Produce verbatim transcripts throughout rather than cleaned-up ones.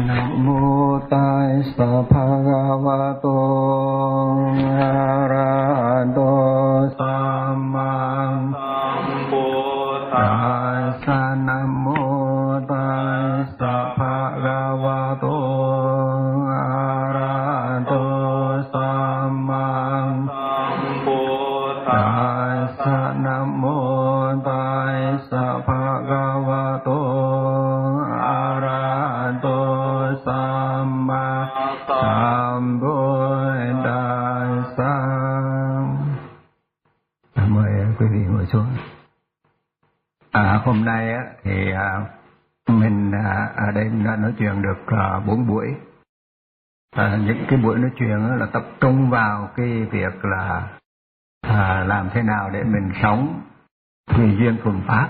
Nam mô Tassa Bhagavato Arahato Sammasambuddhassa. Nam mô Tassa Bhagavato Arahato Sammasambuddhassa. Nam mô Tassa Bhagavato Arahato Sammasambuddhassa. Mời quý vị ngồi xuống. À, hôm nay á, thì à, mình à, ở đây đã nói chuyện được à, bốn buổi. À, những cái buổi nói chuyện á, là tập trung vào cái việc là à, làm thế nào để mình sống tùy duyên thuận pháp.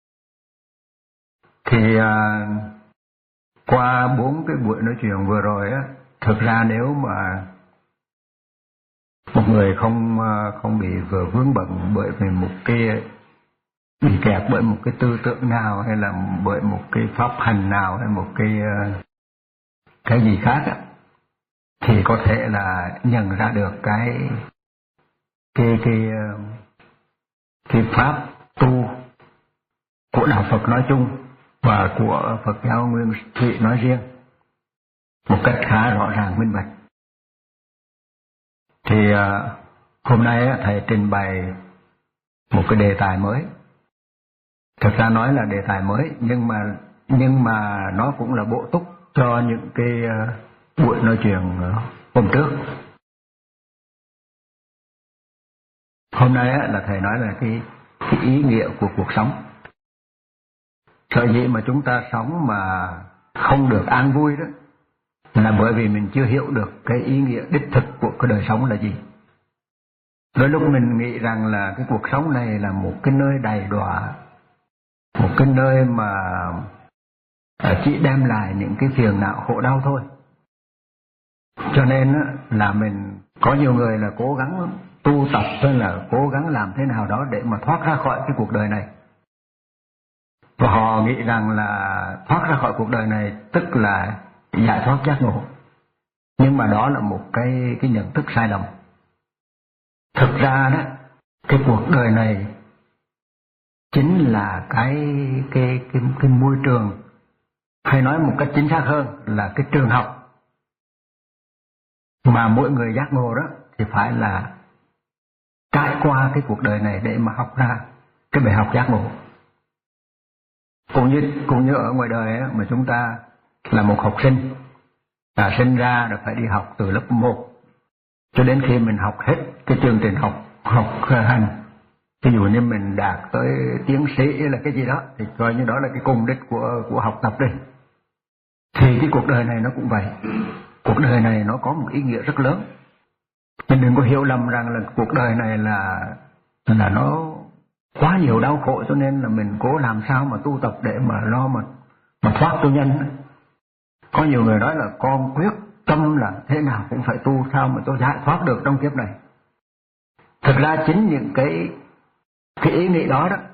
Thì à, qua bốn cái buổi nói chuyện vừa rồi á, thực ra nếu mà một người không không bị vừa vướng bận bởi vì một cái bị kẹt bởi một cái tư tưởng nào, hay là bởi một cái pháp hành nào, hay một cái cái gì khác á, thì có thể là nhận ra được cái cái cái cái pháp tu của đạo Phật nói chung và của Phật giáo Nguyên Thủy nói riêng một cách khá rõ ràng minh bạch. Thì uh, hôm nay thầy trình bày một cái đề tài mới. Thực ra nói là đề tài mới, nhưng mà nhưng mà nó cũng là bổ túc cho những cái uh, buổi nói chuyện uh, hôm trước. Hôm nay là thầy nói là cái, cái ý nghĩa của cuộc sống. Sở dĩ mà chúng ta sống mà không được an vui đó là bởi vì mình chưa hiểu được cái ý nghĩa đích thực của cái đời sống là gì. Đôi lúc mình nghĩ rằng là cái cuộc sống này là một cái nơi đầy đọa, một cái nơi mà chỉ đem lại những cái phiền não khổ đau thôi. Cho nên là mình có nhiều người là cố gắng tu tập, hay là cố gắng làm thế nào đó để mà thoát ra khỏi cái cuộc đời này. Và họ nghĩ rằng là thoát ra khỏi cuộc đời này tức là giải thoát giác ngộ. Nhưng mà đó là một cái cái nhận thức sai lầm. Thực ra đó, cái cuộc đời này chính là cái cái cái cái môi trường, hay nói một cách chính xác hơn là cái trường học mà mỗi người giác ngộ đó thì phải là trải qua cái cuộc đời này để mà học ra cái bài học giác ngộ. Cũng như, cũng như ở ngoài đời ấy, mà chúng ta là một học sinh, à, sinh ra rồi phải đi học từ lớp một cho đến khi mình học hết cái chương trình học học hành. Ví dụ như mình đạt tới tiến sĩ là cái gì đó thì coi như đó là cái cùng đích của của học tập đi. Thì cái cuộc đời này nó cũng vậy. Cuộc đời này nó có một ý nghĩa rất lớn. Mình đừng có hiểu lầm rằng là cuộc đời này là là nó quá nhiều đau khổ, cho nên là mình cố làm sao mà tu tập để mà lo mà mà thoát cho nhanh. Có nhiều người nói là con quyết tâm là thế nào cũng phải tu sao mà tôi giải thoát được trong kiếp này. Thực ra chính những cái cái ý nghĩ đó đó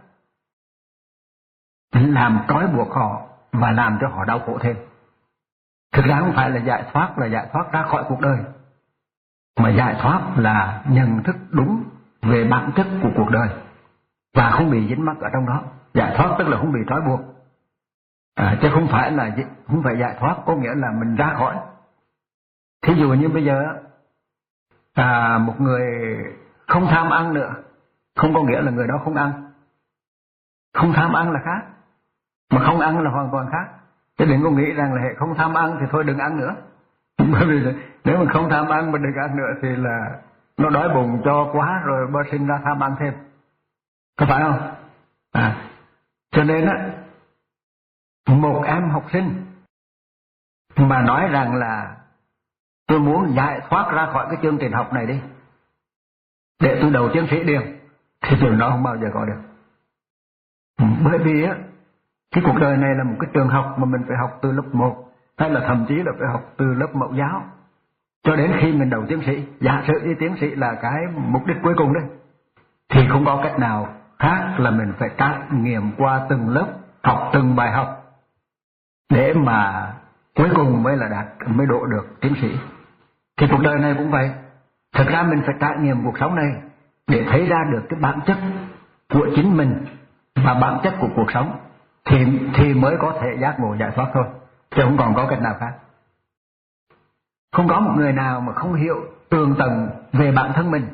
làm trói buộc họ và làm cho họ đau khổ thêm. Thực ra không phải là giải thoát là giải thoát ra khỏi cuộc đời, mà giải thoát là nhận thức đúng về bản chất của cuộc đời và không bị dính mắc ở trong đó. Giải thoát tức là không bị trói buộc, à, chứ không phải là không phải giải thoát có nghĩa là mình ra khỏi. Thí dụ như bây giờ à, một người không tham ăn nữa, không có nghĩa là người đó không ăn. Không tham ăn là khác, mà không ăn là hoàn toàn khác. Chứ đừng có nghĩ rằng là hệ không tham ăn thì thôi đừng ăn nữa. Bởi vì nếu mà không tham ăn mà đừng ăn nữa thì là nó đói bụng cho quá rồi bơ sinh ra tham ăn thêm, có phải không? À, cho nên á, một em học sinh mà nói rằng là tôi muốn giải thoát ra khỏi cái chương trình học này đi để tôi đầu tiến sĩ liền, thì điều đó không bao giờ có được. Bởi vì á, cái cuộc đời này là một cái trường học mà mình phải học từ lớp một, hay là thậm chí là phải học từ lớp mẫu giáo cho đến khi mình đầu tiến sĩ. Giả sử đi tiến sĩ là cái mục đích cuối cùng đấy, thì không có cách nào khác là mình phải trải nghiệm qua từng lớp, học từng bài học để mà cuối cùng mới là đạt, mới độ được tiến sĩ. Thì cuộc đời này cũng vậy. Thực ra mình phải trải nghiệm cuộc sống này để thấy ra được cái bản chất của chính mình và bản chất của cuộc sống, thì thì mới có thể giác ngộ giải thoát thôi, chứ không còn có cách nào khác. Không có một người nào mà không hiểu tường tầng về bản thân mình,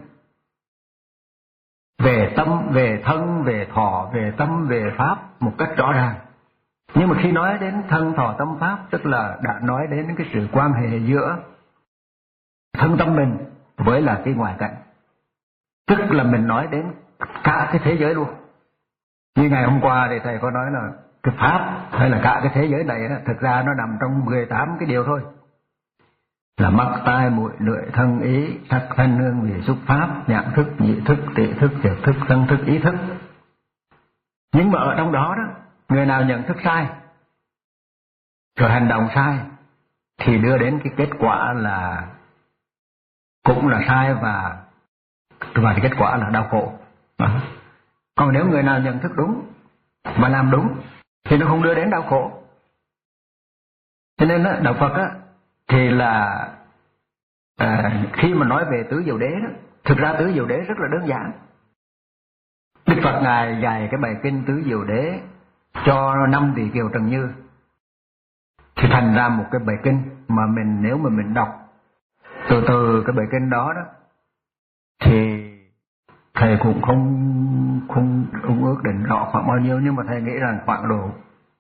về tâm, về thân, về thọ, về tâm, về pháp một cách rõ ràng. Nhưng mà khi nói đến thân thọ tâm pháp, tức là đã nói đến cái sự quan hệ giữa thân tâm mình với là cái ngoại cảnh, tức là mình nói đến cả cái thế giới luôn. Như ngày hôm qua thì thầy có nói là cái pháp hay là cả cái thế giới này đó, thực ra nó nằm trong mười tám cái điều thôi, là mắt tai mũi lưỡi thân ý sắc thanh hương vị xúc pháp nhãn thức nhị thức tỷ thức thiệt thức thân thức ý thức. Nhưng mà ở trong đó đó, người nào nhận thức sai rồi hành động sai thì đưa đến cái kết quả là cũng là sai, và và cái kết quả là đau khổ. Đó. Còn nếu người nào nhận thức đúng và làm đúng thì nó không đưa đến đau khổ. Cho nên đó, đạo Phật á, thì là à, khi mà nói về tứ diệu đế đó, thực ra tứ diệu đế rất là đơn giản. Đức Phật ngài dạy cái bài kinh tứ diệu đế cho năm vị kiều Trần Như, thì thành ra một cái bài kinh mà mình nếu mà mình đọc từ từ cái bài kinh đó đó, thì thầy cũng không không không ước định rõ khoảng bao nhiêu, nhưng mà thầy nghĩ rằng khoảng độ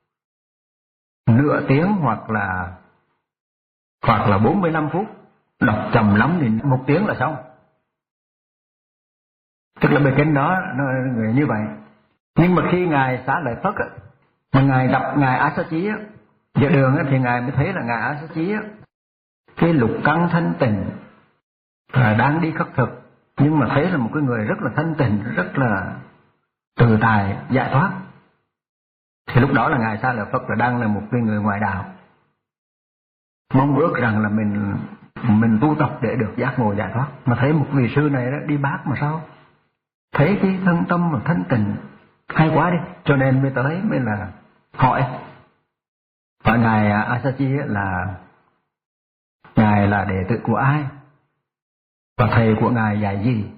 nửa tiếng hoặc là hoặc là bốn mươi lăm phút, đọc chậm lắm thì một tiếng là xong. Tức là bài kinh đó nó như vậy. Nhưng mà khi ngài xá lợi Phất á, mà ngài gặp ngài A Sa Chí á, giữa đường á, thì ngài mới thấy là ngài A Sa Chí á, cái lục căn thanh tịnh là đang đi khất thực, nhưng mà thấy là một cái người rất là thanh tịnh, rất là tự tại giải thoát. Thì lúc đó là ngài xá lợi Phất là đang là một cái người ngoại đạo, mong ước rằng là mình mình tu tập để được giác ngộ giải thoát. Mà thấy một vị sư này đó đi bác mà sao thấy cái thân tâm mà thanh tịnh hay quá đi, cho nên mới tới mới là hỏi. Và ngài A Sa Chí là ngài là đệ tử của ai và thầy của ngài dạy gì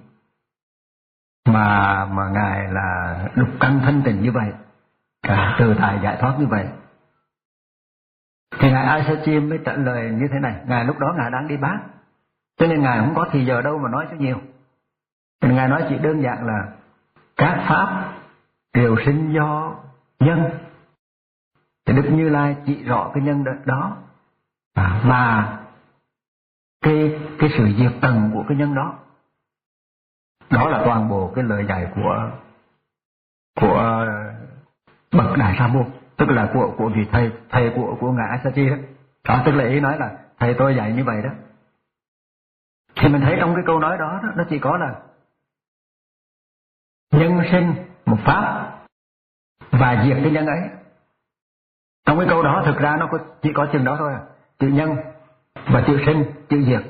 mà mà ngài là lục căn thanh tịnh như vậy, à, từ tại giải thoát như vậy. Thì ngài A Sa Chí mới trả lời như thế này. Ngài lúc đó ngài đang đi bác, cho nên ngài không có thì giờ đâu mà nói cho nhiều. Thì ngài nói chỉ đơn giản là các pháp đều sinh do nhân. Thì Đức Như Lai chỉ rõ cái nhân đó, à, và cái cái sự diệt tầng của cái nhân đó. Đó là toàn bộ cái lời dạy của của bậc Đại Sa Môn, tức là của của vị thầy thầy của của ngài A Sa Chí đó. Đó, tức là ý nói là thầy tôi dạy như vậy đó. Thì mình thấy trong cái câu nói đó, đó nó chỉ có là nhân sinh một pháp và diệt cái nhân ấy. Trong cái câu đó thực ra nó có, chỉ có chừng đó thôi à. Chữ nhân và chữ sinh, chữ diệt.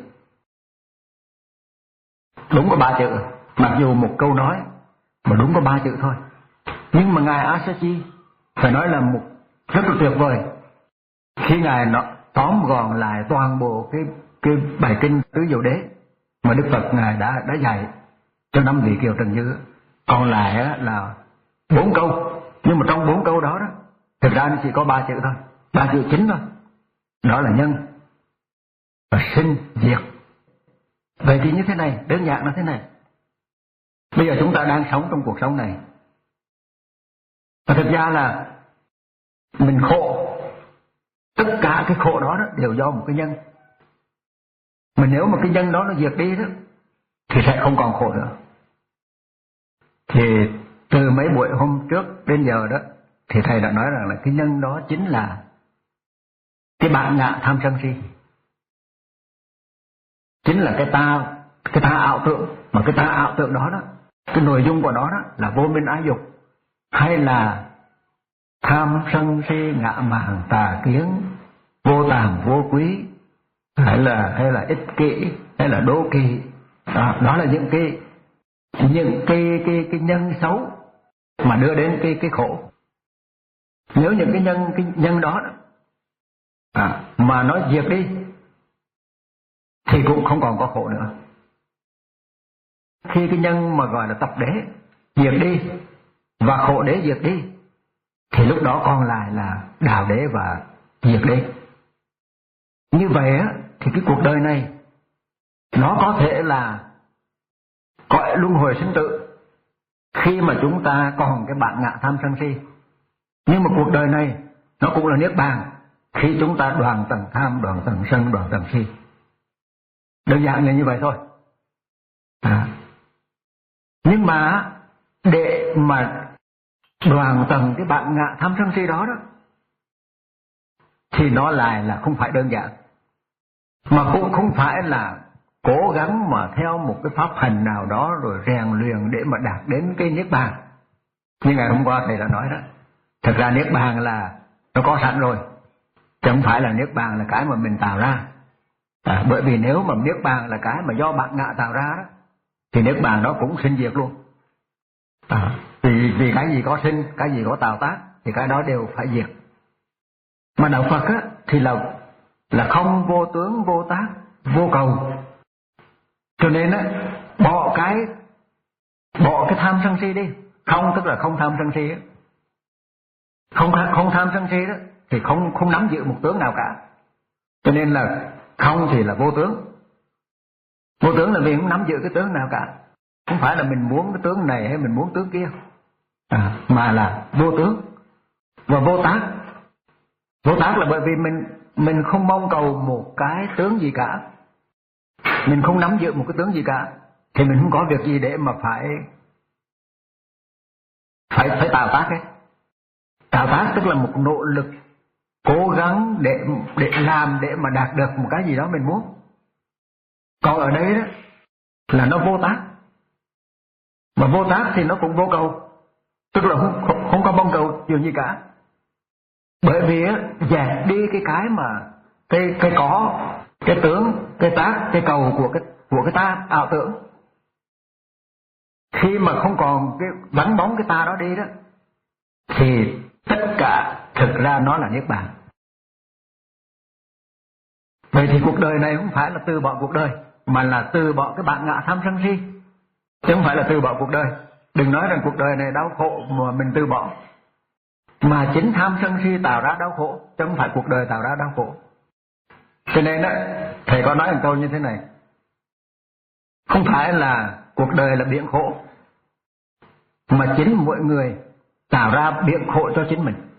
Đúng có ba chữ, mặc dù một câu nói mà đúng có ba chữ thôi. Nhưng mà ngài A Sa Chí phải nói là một rất là tuyệt vời khi ngài nó tóm gọn lại toàn bộ cái cái bài kinh tứ diệu đế mà Đức Phật ngài đã đã dạy cho năm vị kiều Trần Như. Còn lại là bốn câu, nhưng mà trong bốn câu đó đó thực ra nó chỉ có ba chữ thôi, ba chữ chính thôi. Đó là nhân và sinh diệt. Vậy thì như thế này, đơn giản là thế này. Bây giờ chúng ta đang sống trong cuộc sống này, và thực ra là mình khổ, tất cả cái khổ đó, đó đều do một cái nhân. Mà nếu mà cái nhân đó nó diệt đi đó thì sẽ không còn khổ nữa. Thì từ mấy buổi hôm trước đến giờ đó thì thầy đã nói rằng là cái nhân đó chính là cái bản ngã tham sân si, chính là cái ta cái ta ảo tưởng. Mà cái ta ảo tưởng đó đó, cái nội dung của nó đó là vô minh ái dục, hay là tham sân si ngã mạn tà kiến, vô tàm vô quý, hay là hay là ích kỷ, hay là đố kỵ. Đó, đó là những cái những cái cái cái nhân xấu mà đưa đến cái cái khổ. Nếu những cái nhân cái nhân đó, đó à, mà nó diệt đi thì cũng không còn có khổ nữa. Khi cái nhân mà gọi là tập đế diệt đi và khổ đế diệt đi thì lúc đó còn lại là đạo đế và diệt đế. Như vậy á, thì cái cuộc đời này nó có thể là cõi luân hồi sinh tử khi mà chúng ta còn cái bản ngã tham sân si. Nhưng mà cuộc đời này nó cũng là niết bàn khi chúng ta đoạn tầng tham, đoạn tầng sân, đoạn tầng si. Đơn giản là như vậy thôi. À. Nhưng mà để mà đoạn tầng cái bản ngã tham sân si đó đó thì nó lại là không phải đơn giản, mà cũng không phải là cố gắng mà theo một cái pháp hành nào đó rồi rèn luyện để mà đạt đến cái niết bàn. Như ngày hôm qua thầy đã nói đó, thật ra niết bàn là nó có sẵn rồi, chứ không phải là niết bàn là cái mà mình tạo ra. À, bởi vì nếu mà niết bàn là cái mà do bản ngã tạo ra đó thì niết bàn đó cũng sinh diệt luôn. À, vì, vì cái gì có sinh, cái gì có tạo tác thì cái đó đều phải diệt. Mà đạo Phật á, thì là là không vô tướng, vô tác, vô cầu. Cho nên á, bỏ cái bỏ cái tham sân si đi. Không tức là không tham sân si á. Không không tham sân si đó thì không không nắm giữ một tướng nào cả. Cho nên là không thì là vô tướng. Vô tướng là vì không nắm giữ cái tướng nào cả. Không phải là mình muốn cái tướng này hay mình muốn tướng kia, à, mà là vô tướng và vô tác. Vô tác là bởi vì mình mình không mong cầu một cái tướng gì cả, mình không nắm giữ một cái tướng gì cả, thì mình không có việc gì để mà phải phải phải tạo tác ấy. Tạo tác tức là một nỗ lực cố gắng để để làm để mà đạt được một cái gì đó mình muốn. Còn ở đây đó là nó vô tác, mà vô tác thì nó cũng vô cầu, tức là không không, không có mong cầu điều gì cả. Bởi vì á, dẹp đi cái cái mà cái cái có cái tướng, cái tác, cái cầu của cái của cái ta ảo tưởng. Khi mà không còn cái vắng bóng cái ta đó đi đó thì tất cả thực ra nó là niết bàn. Vậy thì cuộc đời này không phải là từ bỏ cuộc đời, mà là từ bỏ cái bản ngã tham sân si, chứ không phải là từ bỏ cuộc đời. Đừng nói rằng cuộc đời này đau khổ mà mình từ bỏ, mà chính tham sân si tạo ra đau khổ, chứ không phải cuộc đời tạo ra đau khổ. Cho nên đó, thầy có nói một câu như thế này: không phải là cuộc đời là biển khổ, mà chính mỗi người tạo ra biển khổ cho chính mình.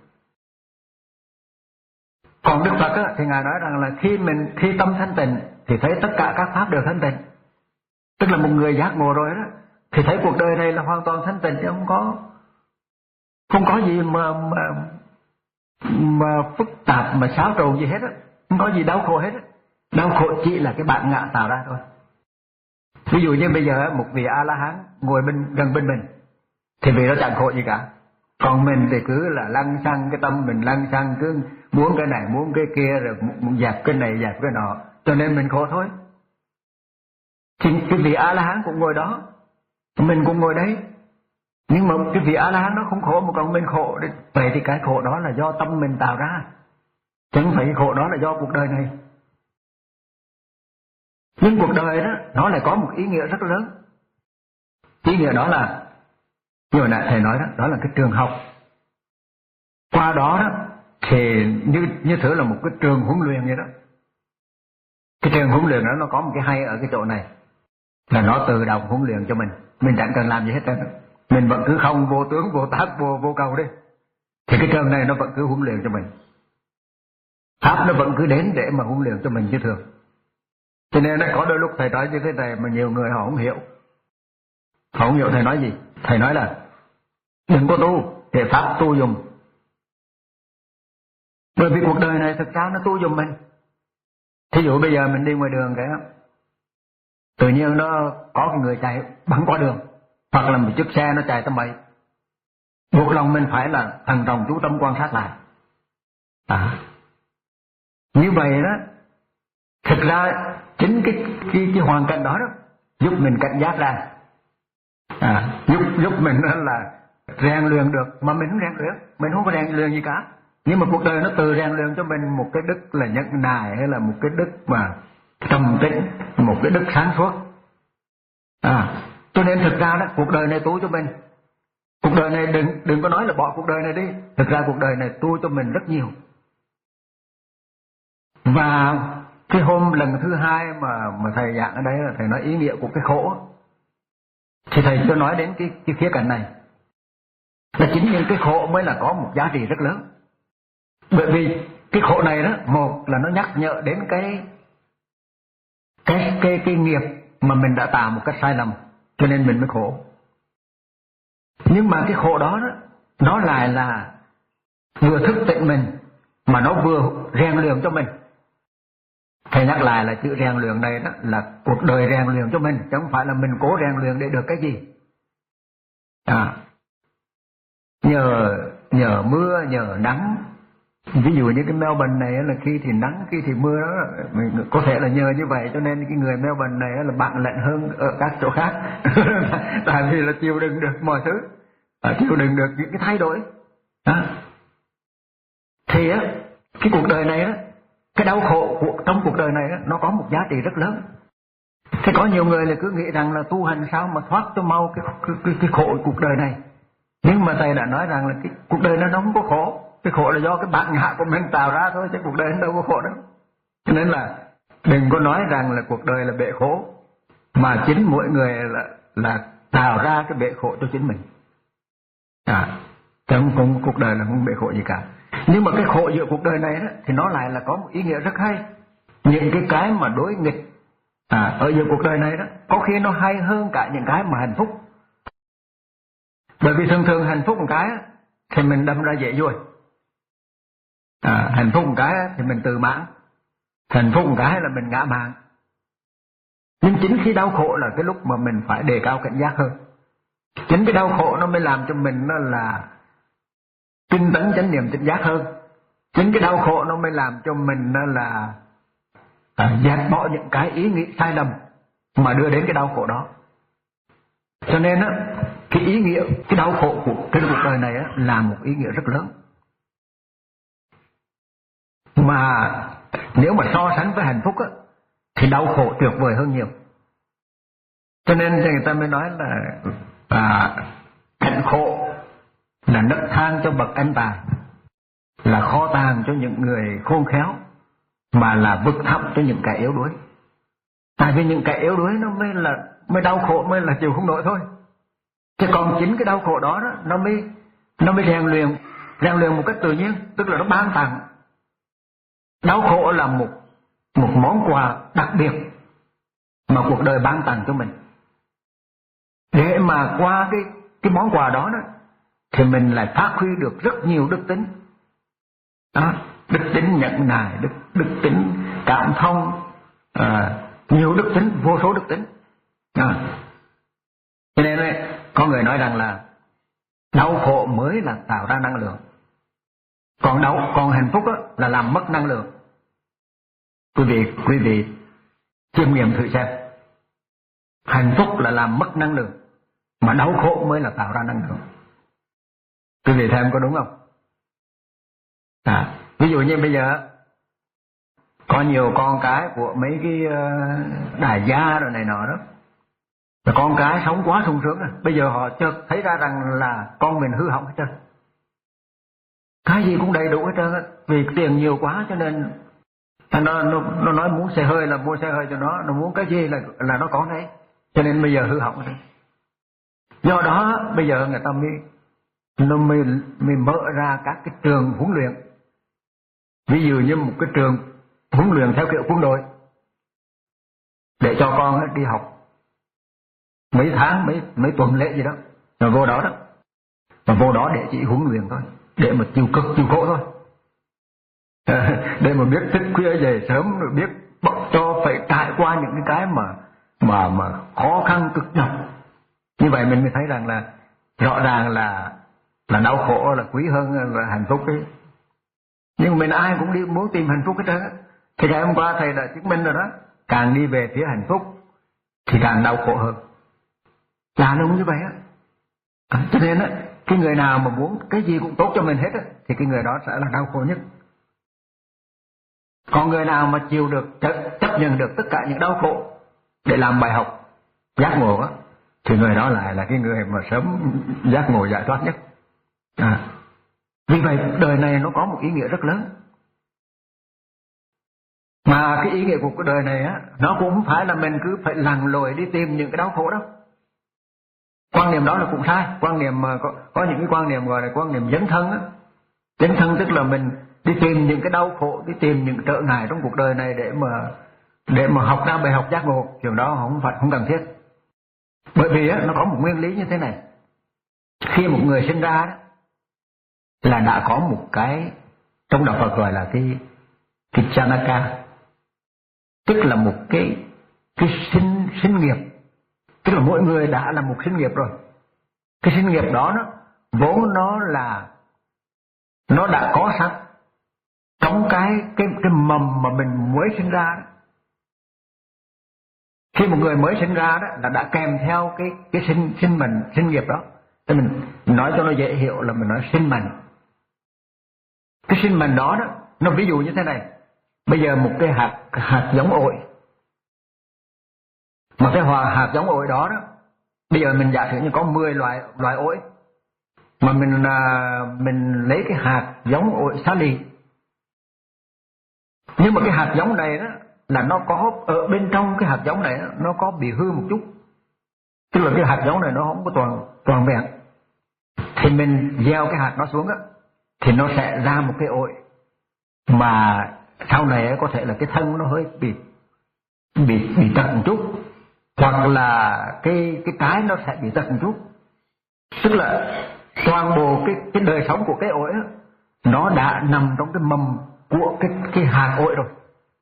Còn Đức Phật á, thì Ngài nói rằng là khi mình khi tâm thanh tịnh thì thấy tất cả các pháp đều thanh tịnh. Tức là một người giác ngộ rồi đó thì thấy cuộc đời này là hoàn toàn thanh tịnh, chứ không có không có gì mà mà, mà phức tạp mà xáo trộn gì hết á, không có gì đau khổ hết á. Đau khổ chỉ là cái bản ngã tạo ra thôi. Ví dụ như bây giờ một vị A La Hán ngồi bên gần bên mình thì vị đó chẳng khổ gì cả. Còn mình thì cứ là lăng xăng, cái tâm mình lăng xăng, cứ muốn cái này muốn cái kia, rồi muốn dẹp cái này dẹp cái nọ, cho nên mình khổ thôi. Thì cái vị A La Hán cũng ngồi đó, mình cũng ngồi đấy, nhưng mà cái vị A La Hán nó không khổ mà còn mình khổ. Vậy thì cái khổ đó là do tâm mình tạo ra, chứ không phải cái khổ đó là do cuộc đời này. Nhưng cuộc đời đó nó lại có một ý nghĩa rất lớn. Ý nghĩa đó là như hồi nãy thầy nói đó, đó là cái trường học. Qua đó đó thì như như thử là một cái trường huấn luyện vậy đó. Cái trường huấn luyện đó nó có một cái hay ở cái chỗ này là nó tự động huấn luyện cho mình, mình chẳng cần làm gì hết trơn. Mình vẫn cứ không vô tướng, vô tác, vô vô cầu đi, thì cái trường này nó vẫn cứ huấn luyện cho mình. Pháp nó vẫn cứ đến để mà huấn luyện cho mình như thường. Cho nên nó có đôi lúc thầy nói như thế này mà nhiều người họ không hiểu. Họ không hiểu thầy nói gì. Thầy nói là đừng có tu để pháp tu dùng. Bởi vì cuộc đời này thực ra nó tu dùng mình. Thí dụ bây giờ mình đi ngoài đường cái đó, tự nhiên nó có cái người chạy bắn qua đường, hoặc là một chiếc xe nó chạy tầm bậy, buộc lòng mình phải là thận trọng chú tâm quan sát lại. À, như vậy đó, thực ra chính cái cái, cái hoàn cảnh đó đó giúp mình cảnh giác ra, à, giúp giúp mình là rèn luyện được, mà mình không rèn luyện, mình không có rèn luyện gì cả, Nhưng mà cuộc đời nó tự rèn luyện cho mình một cái đức là nhẫn nại, hay là một cái đức mà trầm tĩnh, một cái đức sáng suốt. À, cho nên thực ra đó, cuộc đời này tu cho mình. Cuộc đời này đừng đừng có nói là bỏ cuộc đời này đi. Thực ra cuộc đời này tu cho mình rất nhiều. Và cái hôm lần thứ hai mà mà thầy giảng ở đây là thầy nói ý nghĩa của cái khổ, thì thầy cho nói đến cái cái khía cạnh này là chính những cái khổ mới là có một giá trị rất lớn. Bởi vì cái khổ này đó, một là nó nhắc nhở đến cái cái cái cái nghiệp mà mình đã tạo một cách sai lầm, cho nên mình mới khổ. Nhưng mà cái khổ đó, đó nó lại là vừa thức tỉnh mình mà nó vừa rèn luyện cho mình. Thầy nhắc lại là chữ rèn luyện này đó là cuộc đời rèn luyện cho mình, chứ không phải là mình cố rèn luyện để được cái gì. À, nhờ nhờ mưa, nhờ nắng. Ví dụ như cái Melbourne này là khi thì nắng, khi thì mưa đó, mình có thể là nhờ như vậy cho nên cái người Melbourne này là bạn lạnh hơn ở các chỗ khác. Tại vì là chịu đựng được mọi thứ, chịu đựng được những cái thay đổi. Đó. Thì á, cái cuộc đời này á, cái đau khổ của, trong cuộc đời này á, nó có một giá trị rất lớn. Thế có nhiều người là cứ nghĩ rằng là tu hành sao mà thoát cho mau cái, cái, cái, cái khổ cuộc đời này. Nhưng mà thầy đã nói rằng là cái cuộc đời nó không có khổ. Cái khổ là do cái bản ngã của mình tạo ra thôi, chứ cuộc đời nó đâu có khổ đâu. Cho nên là đừng có nói rằng là cuộc đời là bể khổ, mà chính mỗi người là là tạo ra cái bể khổ cho chính mình. À, không, không, cuộc đời là không bể khổ gì cả. Nhưng mà cái khổ giữa cuộc đời này đó, thì nó lại là có một ý nghĩa rất hay. Những cái cái mà đối nghịch à, ở giữa cuộc đời này đó, có khi nó hay hơn cả những cái mà hạnh phúc. Bởi vì thường thường hạnh phúc một cái thì mình đâm ra dễ dùi. À, hạnh phúc một cái thì mình tự mãn, hạnh phúc một cái là mình ngã mạn. Nhưng chính khi đau khổ là cái lúc mà mình phải đề cao cảnh giác hơn. Chính cái đau khổ nó mới làm cho mình nó là tinh tấn chánh niệm tỉnh giác hơn. Chính cái đau khổ nó mới làm cho mình nó là à, dẹp bỏ những cái ý nghĩ sai lầm mà đưa đến cái đau khổ đó. Cho nên á, cái ý nghĩa, cái đau khổ của cái cuộc đời này á, là một ý nghĩa rất lớn. Mà nếu mà so sánh với hạnh phúc á, thì đau khổ tuyệt vời hơn nhiều. Cho nên người ta mới nói là à, hạnh khổ là nấc thang cho bậc anh tài, là kho tàng cho những người khôn khéo, mà là vực thẳm cho những kẻ yếu đuối. Tại vì những kẻ yếu đuối nó mới là mới đau khổ, mới là chịu không nổi thôi. Chứ còn chính cái đau khổ đó, đó nó mới nó mới rèn luyện rèn luyện một cách tự nhiên, tức là nó ban tặng. Đau khổ là một một món quà đặc biệt mà cuộc đời ban tặng cho mình, để mà qua cái cái món quà đó, đó thì mình lại phát huy được rất nhiều đức tính. Đó, đức tính nhẫn nại, đức đức tính cảm thông, à, nhiều đức tính, vô số đức tính. À, cho nên ấy, có người nói rằng là đau khổ mới là tạo ra năng lượng, còn đau còn hạnh phúc đó là làm mất năng lượng. Quý vị quý vị chiêm nghiệm thử xem, hạnh phúc là làm mất năng lượng, mà đau khổ mới là tạo ra năng lượng. Quý vị thấy em có đúng không? À, ví dụ như bây giờ có nhiều con cái của mấy cái đại gia rồi này nọ đó, và con cái sống quá sung sướng rồi, bây giờ họ chợt thấy ra rằng là con mình hư hỏng hết trơn, cái gì cũng đầy đủ hết trơn, vì tiền nhiều quá cho nên nó nó nó nói muốn xe hơi là mua xe hơi cho nó, nó muốn cái gì là là nó có đấy, cho nên bây giờ hư hỏng rồi. Do đó bây giờ người ta mới nó mới, mới mở ra các cái trường huấn luyện. Ví dụ như một cái trường huấn luyện theo kiểu quân đội, để cho con đi học mấy tháng, mấy mấy tuần lễ gì đó, rồi vô đó đó, và vô đó để chỉ huấn luyện thôi, để mà chịu cực chịu khổ thôi, để mà biết thức khuya về sớm, rồi biết cho phải trải qua những cái cái mà mà mà khó khăn cực nhọc. Như vậy mình mới thấy rằng là rõ ràng là là đau khổ là quý hơn là hạnh phúc ấy. Nhưng mình ai cũng đi muốn tìm hạnh phúc hết trơn á. Thì ngày hôm qua thầy đã chứng minh rồi đó, càng đi về phía hạnh phúc thì càng đau khổ hơn. Là đúng như vậy á. À, cho nên á, cái người nào mà muốn cái gì cũng tốt cho mình hết á, thì cái người đó sẽ là đau khổ nhất. Còn người nào mà chịu được, chấp nhận được tất cả những đau khổ để làm bài học giác ngộ á, thì người đó lại là cái người mà sớm giác ngộ giải thoát nhất. À, vì vậy đời này nó có một ý nghĩa rất lớn. Mà cái ý nghĩa của cái đời này á, nó cũng không phải là mình cứ phải lặn lội đi tìm những cái đau khổ đâu. Quan niệm đó là cũng sai. Quan niệm mà có, có những cái quan niệm gọi là quan niệm dấn thân á. Dấn thân tức là mình đi tìm những cái đau khổ, đi tìm những trở ngại trong cuộc đời này để mà để mà học ra bài học giác ngộ. Chuyện đó không phải không cần thiết. Bởi vì á, nó có một nguyên lý như thế này. Khi một người sinh ra đó, là đã có một cái trong đạo Phật gọi là cái cái Janaka, tức là một cái cái sinh sinh nghiệp, tức là mỗi người đã là một sinh nghiệp rồi. Cái sinh nghiệp đó nó vốn nó là nó đã có sẵn trong cái cái cái mầm mà mình mới sinh ra đó. Khi một người mới sinh ra đó là đã kèm theo cái cái sinh sinh mệnh sinh nghiệp đó. Thì mình nói cho nó dễ hiểu là mình nói sinh mệnh. Cái sinh mệnh đó đó, nó ví dụ như thế này. Bây giờ một cái hạt hạt giống ổi, mà cái hòa hạt giống ổi đó đó, bây giờ mình giả sử như có mười loại loại ổi, mà mình à, mình lấy cái hạt giống ổi xá lì. Nhưng mà cái hạt giống này đó là nó có ở bên trong cái hạt giống này đó, nó có bị hư một chút. Tức là cái hạt giống này nó không có toàn toàn vẹn. Thì mình gieo cái hạt nó xuống á, thì nó sẽ ra một cái ổi mà sau này có thể là cái thân nó hơi bị bị bị tật một chút, hoặc là cái cái trái nó sẽ bị tật một chút. Tức là toàn bộ cái cái đời sống của cái ổi á, nó đã nằm trong cái mầm của cái cái hạt ổi rồi.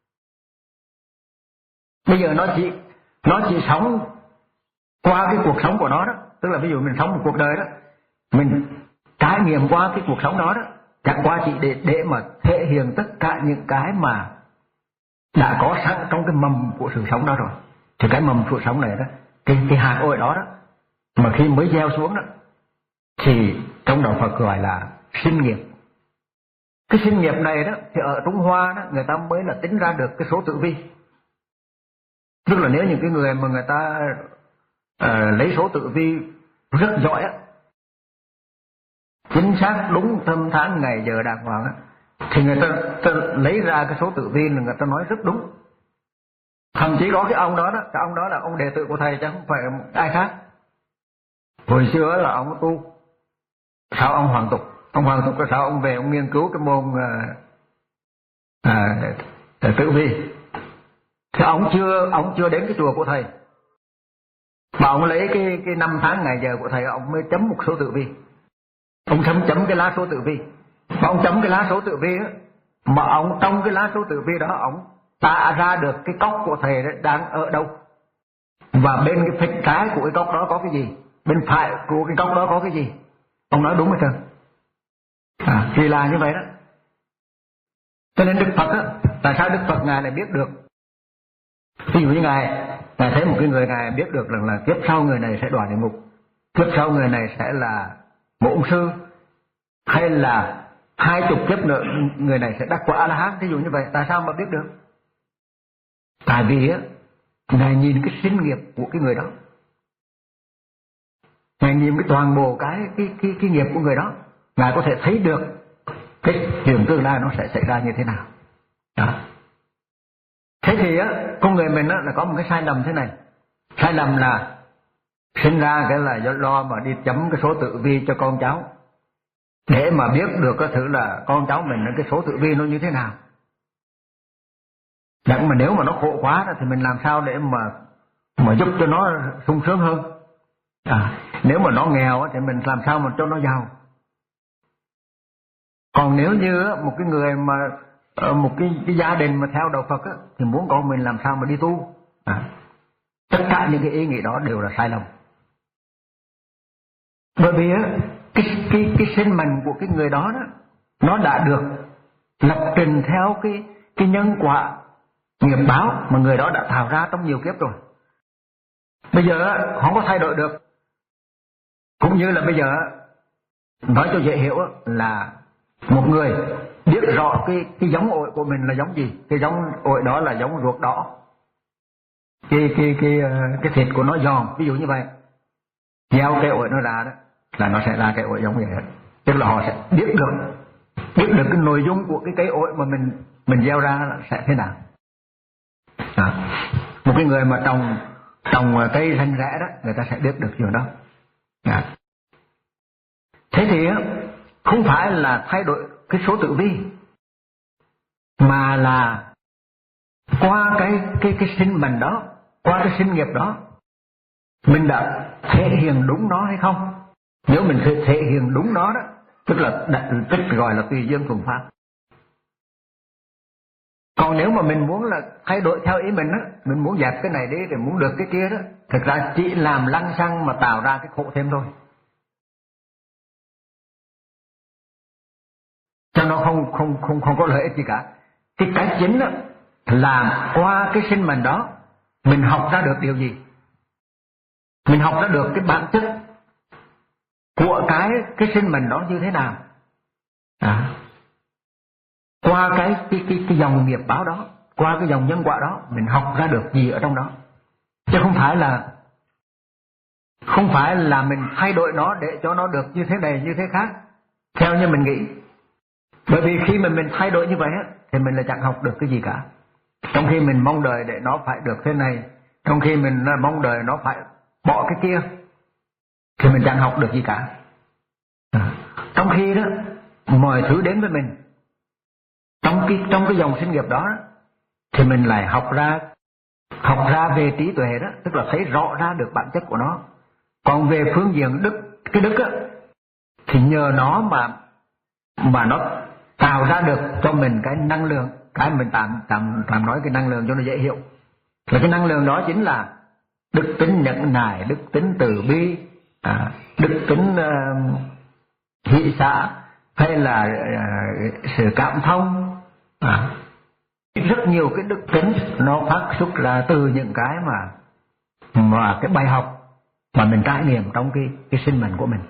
Bây giờ nó chỉ nó chỉ sống qua cái cuộc sống của nó đó, tức là ví dụ mình sống một cuộc đời đó, mình trải nghiệm qua cái cuộc sống đó đó, chẳng qua chỉ để để mà thể hiện tất cả những cái mà đã có sẵn trong cái mầm của sự sống đó rồi. Thì cái mầm của sống này đó, cái cái hạt ổi đó đó, mà khi mới gieo xuống đó, thì trong đạo Phật gọi là sinh nghiệp. Cái sinh nghiệp này đó thì ở Trung Hoa đó người ta mới là tính ra được cái số tử vi. Tức là nếu những cái người mà người ta uh, lấy số tử vi rất giỏi á, chính xác đúng năm tháng ngày giờ đàng hoàng á, thì người ta, ta lấy ra cái số tử vi là người ta nói rất đúng. Thậm chí có cái ông đó đó, cái ông đó là ông đệ tử của thầy chứ không phải ai khác. Hồi xưa là ông tu, sao ông Hoàng Tục, ông Hoàng Tục sao ông về ông nghiên cứu cái môn uh, uh, tử vi. Thì ông chưa ông chưa đến cái chùa của thầy, mà ông lấy cái cái năm tháng ngày giờ của thầy, ông mới chấm một số tử vi. Ông chấm chấm cái lá số tử vi, mà ông chấm cái lá số tử vi á, mà ông trong cái lá số tử vi đó ông tạo ra được cái cốc của thầy đấy đang ở đâu, và bên cái phịch trái của cái cốc đó có cái gì, bên phải của cái cốc đó có cái gì. Ông nói đúng hết trơn. À, thì là như vậy đó. Cho nên Đức Phật á, tại sao Đức Phật ngài lại biết được? Ví dụ như ngài ngài thấy một cái người, ngài biết được rằng là, là kiếp sau người này sẽ đọa địa ngục, kiếp sau người này sẽ là một ông sư, hay là hai chục kiếp nữa người này sẽ đắc quả A-la-hán. Ví dụ như vậy, tại sao mà biết được? Tại vì á, ngài nhìn cái sinh nghiệp của cái người đó, ngài nhìn cái toàn bộ cái cái cái cái nghiệp của người đó, ngài có thể thấy được cái chuyện tương lai nó sẽ xảy ra như thế nào. Đó. Thế thì á, con người mình á là có một cái sai lầm thế này. Sai lầm là sinh ra cái là do lo mà đi chấm cái số tử vi cho con cháu, để mà biết được cái thử là con cháu mình cái số tử vi nó như thế nào. Đặng mà nếu mà nó khổ quá đó, thì mình làm sao để mà mà giúp cho nó sung sướng hơn. À, nếu mà nó nghèo thì mình làm sao mà cho nó giàu. Còn nếu như một cái người mà một cái, cái gia đình mà theo đạo Phật á, thì muốn con mình làm sao mà đi tu. À, tất cả những cái ý nghĩ đó đều là sai lầm. Bởi vì á, cái cái cái sinh mệnh của cái người đó đó, nó đã được lập trình theo cái cái nhân quả nghiệp báo mà người đó đã tạo ra trong nhiều kiếp rồi. Bây giờ á, không có thay đổi được. Cũng như là bây giờ nói cho dễ hiểu là một người biết rõ cái cái giống ổi của mình là giống gì. Cái giống ổi đó là giống ruột đỏ, cái cái cái cái thịt của nó giòn, ví dụ như vậy. Gieo cây ổi nó ra đó là nó sẽ ra cây ổi giống vậy đó. Tức là họ sẽ biết được biết được cái nội dung của cái cây ổi mà mình mình gieo ra là sẽ thế nào. À, một cái người mà trồng trồng cây ranh rẽ đó, người ta sẽ biết được điều đó. À. Thế thì không phải là thay đổi cái số tử vi, mà là qua cái cái cái sinh mệnh đó, qua cái sinh nghiệp đó, mình đã thể hiện đúng nó hay không. Nếu mình thể, thể hiện đúng nó đó, tức là tức gọi là tùy duyên thuận pháp. Còn nếu mà mình muốn là thay đổi theo ý mình á, mình muốn dẹp cái này đi để muốn được cái kia đó, thực ra chỉ làm lăng xăng mà tạo ra cái khổ thêm thôi. Cho nó không không không không có lợi ích gì cả. Cái cái chính đó là qua cái sinh mệnh đó mình học ra được điều gì? Mình học ra được cái bản chất của cái cái sinh mệnh đó như thế nào? À. Qua cái cái cái cái dòng nghiệp báo đó, qua cái dòng nhân quả đó, mình học ra được gì ở trong đó. Chứ không phải là không phải là mình thay đổi nó để cho nó được như thế này như thế khác theo như mình nghĩ. Bởi vì khi mà mình thay đổi như vậy á, thì mình là chẳng học được cái gì cả. Trong khi mình mong đợi để nó phải được thế này, trong khi mình mong đợi nó phải bỏ cái kia, thì mình chẳng học được gì cả. À. Trong khi đó mọi thứ đến với mình trong cái trong cái dòng sinh nghiệp đó, thì mình lại học ra học ra về trí tuệ đó, tức là thấy rõ ra được bản chất của nó. Còn về phương diện đức, cái đức á, thì nhờ nó mà mà nó tạo ra được cho mình cái năng lượng. Cái mình tạm tạm tạm nói cái năng lượng cho nó dễ hiểu, là cái năng lượng đó chính là đức tính nhẫn nại, đức tính từ bi, à, đức tính uh, hỷ xả, hay là uh, sự cảm thông. À, rất nhiều cái đức tính nó phát xuất ra từ những cái mà mà cái bài học mà mình trải nghiệm trong cái cái sinh mệnh của mình.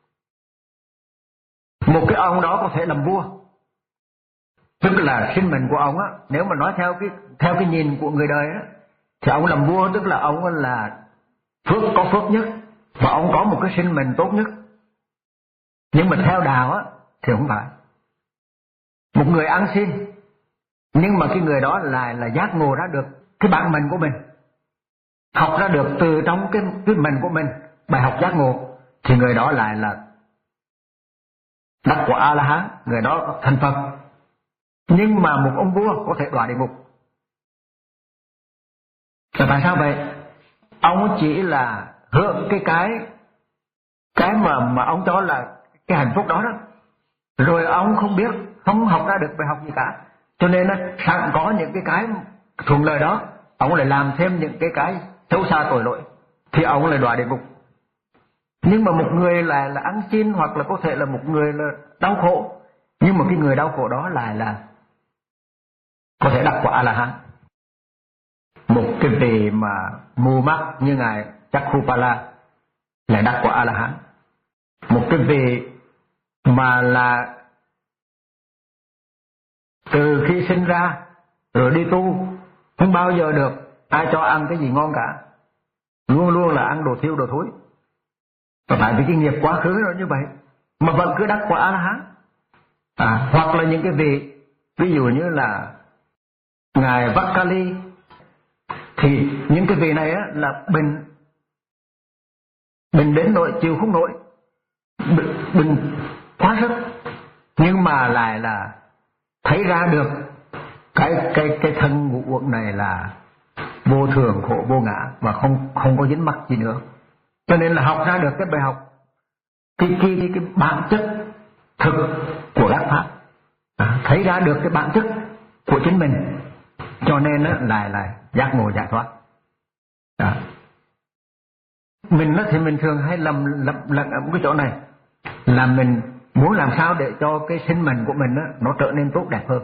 Một cái ông đó có thể làm vua, tức là sinh mệnh của ông á, nếu mà nói theo cái theo cái nhìn của người đời á, thì ông làm vua tức là ông là phước có phước nhất và ông có một cái sinh mệnh tốt nhất. Nhưng mà theo đạo á thì không phải. Một người ăn xin, nhưng mà cái người đó lại là giác ngộ ra được cái bản mệnh của mình, học ra được từ trong cái cái mệnh của mình bài học giác ngộ, thì người đó lại là đắc quả A La Hán, người đó thành Phật. Nhưng mà một ông vua có thể đọa địa ngục. Là tại sao vậy? Ông chỉ là hưởng cái cái cái mà mà ông cho là cái hạnh phúc đó đó, rồi ông không biết, không học ra được bài học gì cả. Cho nên sẵn có những cái cái thuận lợi đó, ông lại làm thêm những cái cái xấu xa tội lỗi, thì ông lại đọa địa ngục. Nhưng mà một người là là ăn xin, hoặc là có thể là một người là đau khổ, nhưng mà cái người đau khổ đó lại là có thể đắc quả A La Hán. Một cái vị mà mù mắt như ngài Chakkupala lại đắc quả A La Hán. Một cái vị mà là từ khi sinh ra rồi đi tu không bao giờ được ai cho ăn cái gì ngon cả, luôn luôn là ăn đồ thiêu đồ thối. Và tại vì cái nghiệp quá khứ nó như vậy mà vẫn cứ đắc quả A La Hán. À, hoặc là những cái vị ví dụ như là ngài Vakali, thì những cái vị này á, là bệnh bệnh đến nỗi chịu không nổi, bệnh, bệnh quá sức, nhưng mà lại là thấy ra được cái cái cái thân ngũ uẩn này là vô thường khổ vô ngã và không không có dính mắc gì nữa. Cho nên là học ra được cái bài học, cái cái cái, cái bản chất thực của các pháp, à, thấy ra được cái bản chất của chính mình, cho nên á, lại là giác ngộ giải thoát. À. Mình á, thì mình thường hay lầm lầm lầm ở cái chỗ này là mình muốn làm sao để cho cái sinh mệnh của mình á, nó trở nên tốt đẹp hơn.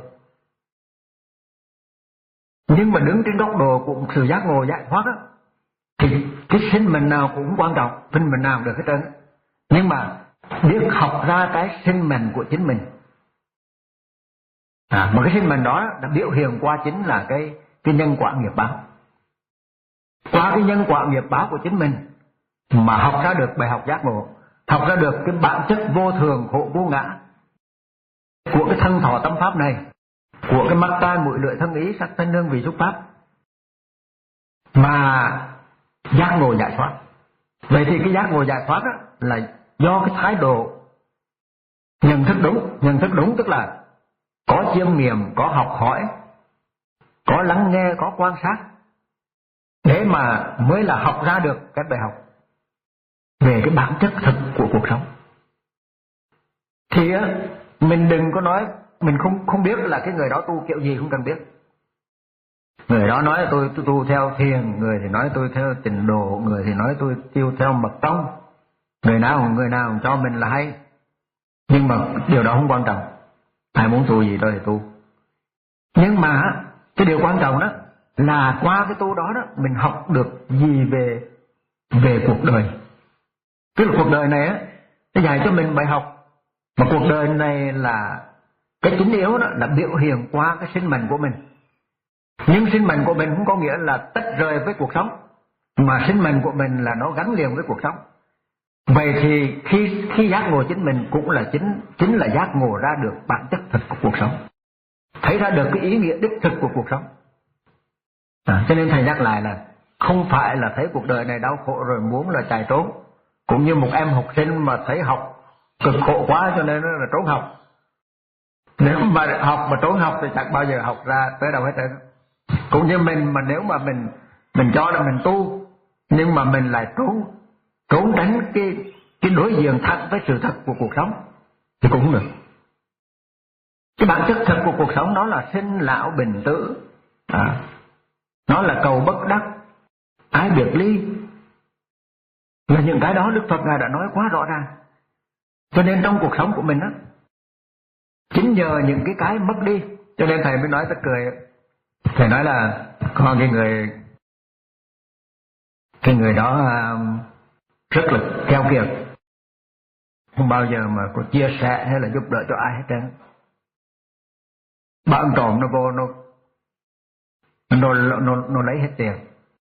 Nhưng mà đứng trên góc độ của sự giác ngộ giải thoát á, thì cái sinh mệnh nào cũng quan trọng, sinh mệnh nào được hết trơn. Nhưng mà biết học ra cái sinh mệnh của chính mình. À, mà cái sinh mệnh đó đã biểu hiện qua chính là cái cái nhân quả nghiệp báo. Qua cái nhân quả nghiệp báo của chính mình mà học ra được bài học giác ngộ, học ra được cái bản chất vô thường khổ vô ngã của cái thân thọ tâm pháp này, của cái mắt tai mũi lưỡi thân ý sắc thân hương vị xúc pháp, mà giác ngộ giải thoát. Vậy thì cái giác ngộ giải thoát đó là do cái thái độ nhận thức đúng. Nhận thức đúng tức là có chiêm nghiệm, có học hỏi, có lắng nghe, có quan sát, để mà mới là học ra được cái bài học về cái bản chất thực của cuộc sống. Thì mình đừng có nói mình không không biết là cái người đó tu kiểu gì, không cần biết. Người đó nói tôi, tôi tu theo thiền, người thì nói tôi theo tịnh độ, người thì nói tôi tiêu theo mật tông. Người nào người nào cho mình là hay, nhưng mà điều đó không quan trọng. Ai muốn tu gì đó thì tu. Nhưng mà cái điều quan trọng đó là qua cái tu đó đó mình học được gì về về cuộc đời. Tức là cuộc đời này á, nó dạy cho mình bài học. Mà cuộc đời này là cái chính yếu đó là biểu hiện qua cái sinh mệnh của mình. Nhưng sinh mệnh của mình không có nghĩa là tách rời với cuộc sống, mà sinh mệnh của mình là nó gắn liền với cuộc sống. Vậy thì khi khi giác ngộ chính mình cũng là chính chính là giác ngộ ra được bản chất thật của cuộc sống, thấy ra được cái ý nghĩa đích thực của cuộc sống. À, cho nên thầy nhắc lại là không phải là thấy cuộc đời này đau khổ rồi muốn là chạy trốn, cũng như một em học sinh mà thấy học cực khổ quá cho nên nó là trốn học. Nếu mà học mà trốn học thì chẳng bao giờ học ra tới đâu hết trơn. Cũng như mình mà nếu mà mình mình cho là mình tu, nhưng mà mình lại trốn trốn tránh cái cái đối diện thật với sự thật của cuộc sống thì cũng không được. Cái bản chất thật của cuộc sống đó là sinh lão bệnh tử, à, nó là cầu bất đắc, ái biệt ly, là những cái đó Đức Phật Ngài đã nói quá rõ ràng. Cho nên trong cuộc sống của mình á, chính nhờ những cái cái mất đi, cho nên thầy mới nói tất cười. Thầy nói là có cái người cái người đó rất là keo kiệt, không bao giờ mà có chia sẻ hay là giúp đỡ cho ai hết trơn. Bạn trộm nó vô nó nó nó nó lấy hết tiền.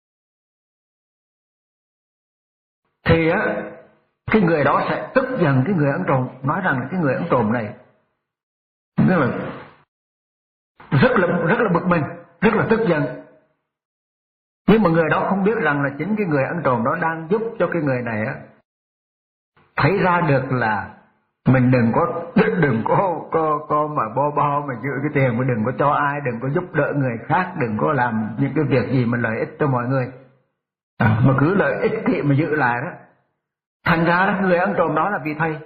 Thì á cái người đó sẽ tức giận cái người ăn trộm, nói rằng là cái người ăn trộm này rất là rất là rất là bực mình, rất là tức giận. Nhưng mà người đó không biết rằng là chính cái người ăn trộm đó đang giúp cho cái người này á thấy ra được là mình đừng có đừng có có có mà bo bo mà giữ cái tiền, mà đừng có cho ai, đừng có giúp đỡ người khác, đừng có làm những cái việc gì mà lợi ích cho mọi người, à, mà cứ lợi ích kỵ mà giữ lại đó. Thành ra đó, người ăn trộm đó là vì thầy.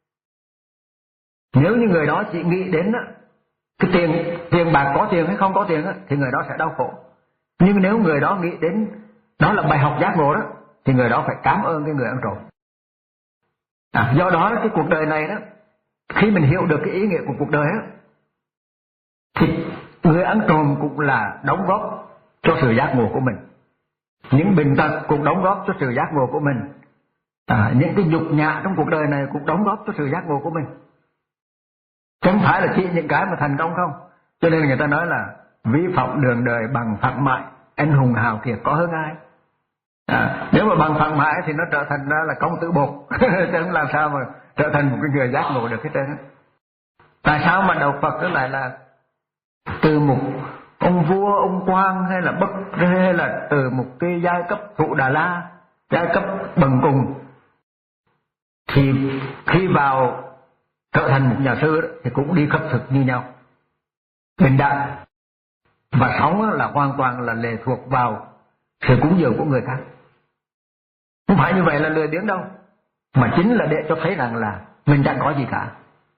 Nếu như người đó chỉ nghĩ đến đó, cái tiền tiền bạc có tiền hay không có tiền đó, thì người đó sẽ đau khổ. Nhưng nếu người đó nghĩ đến đó là bài học giác ngộ đó, thì người đó phải cảm ơn cái người ăn trộm. À, do đó cái cuộc đời này đó, khi mình hiểu được cái ý nghĩa của cuộc đời đó, thì người ăn trộm cũng là đóng góp cho sự giác ngộ của mình. Những bệnh tật cũng đóng góp cho sự giác ngộ của mình. À, những cái nhục nhã trong cuộc đời này cũng đóng góp cho sự giác ngộ của mình. Không phải là chỉ những cái mà thành công không. Cho nên người ta nói là vi phạm đường đời bằng phẳng mại, anh hùng hào kiệt có hơn ai. À, nếu mà bằng phẳng mãi thì nó trở thành ra là công tử bột, chứ không làm sao mà trở thành một cái người giác ngộ được hết trơn. Tại sao mà đạo Phật đó lại là từ một ông vua, ông quan hay là bất hay là từ một cái giai cấp thụ Đà La, giai cấp bần cùng, thì khi vào trở thành một nhà sư đó, thì cũng đi khất thực như nhau, bình đẳng, và sống là hoàn toàn là lệ thuộc vào sự cúng dường của người khác. Không phải như vậy là lười biếng đâu, mà chính là để cho thấy rằng là mình chẳng có gì cả.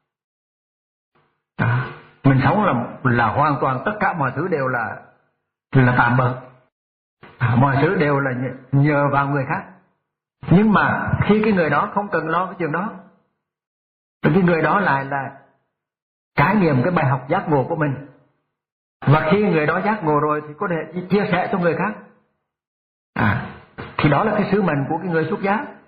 À, mình sống là là hoàn toàn tất cả mọi thứ đều là là tạm bợ, à, mọi thứ đều là nhờ vào người khác. Nhưng mà khi cái người đó không cần lo cái chuyện đó, thì cái người đó lại là trải nghiệm cái bài học giác ngộ của mình. Và khi người đó giác ngộ rồi thì có thể chia sẻ cho người khác. À, thì đó là cái sứ mệnh của cái người xuất gia.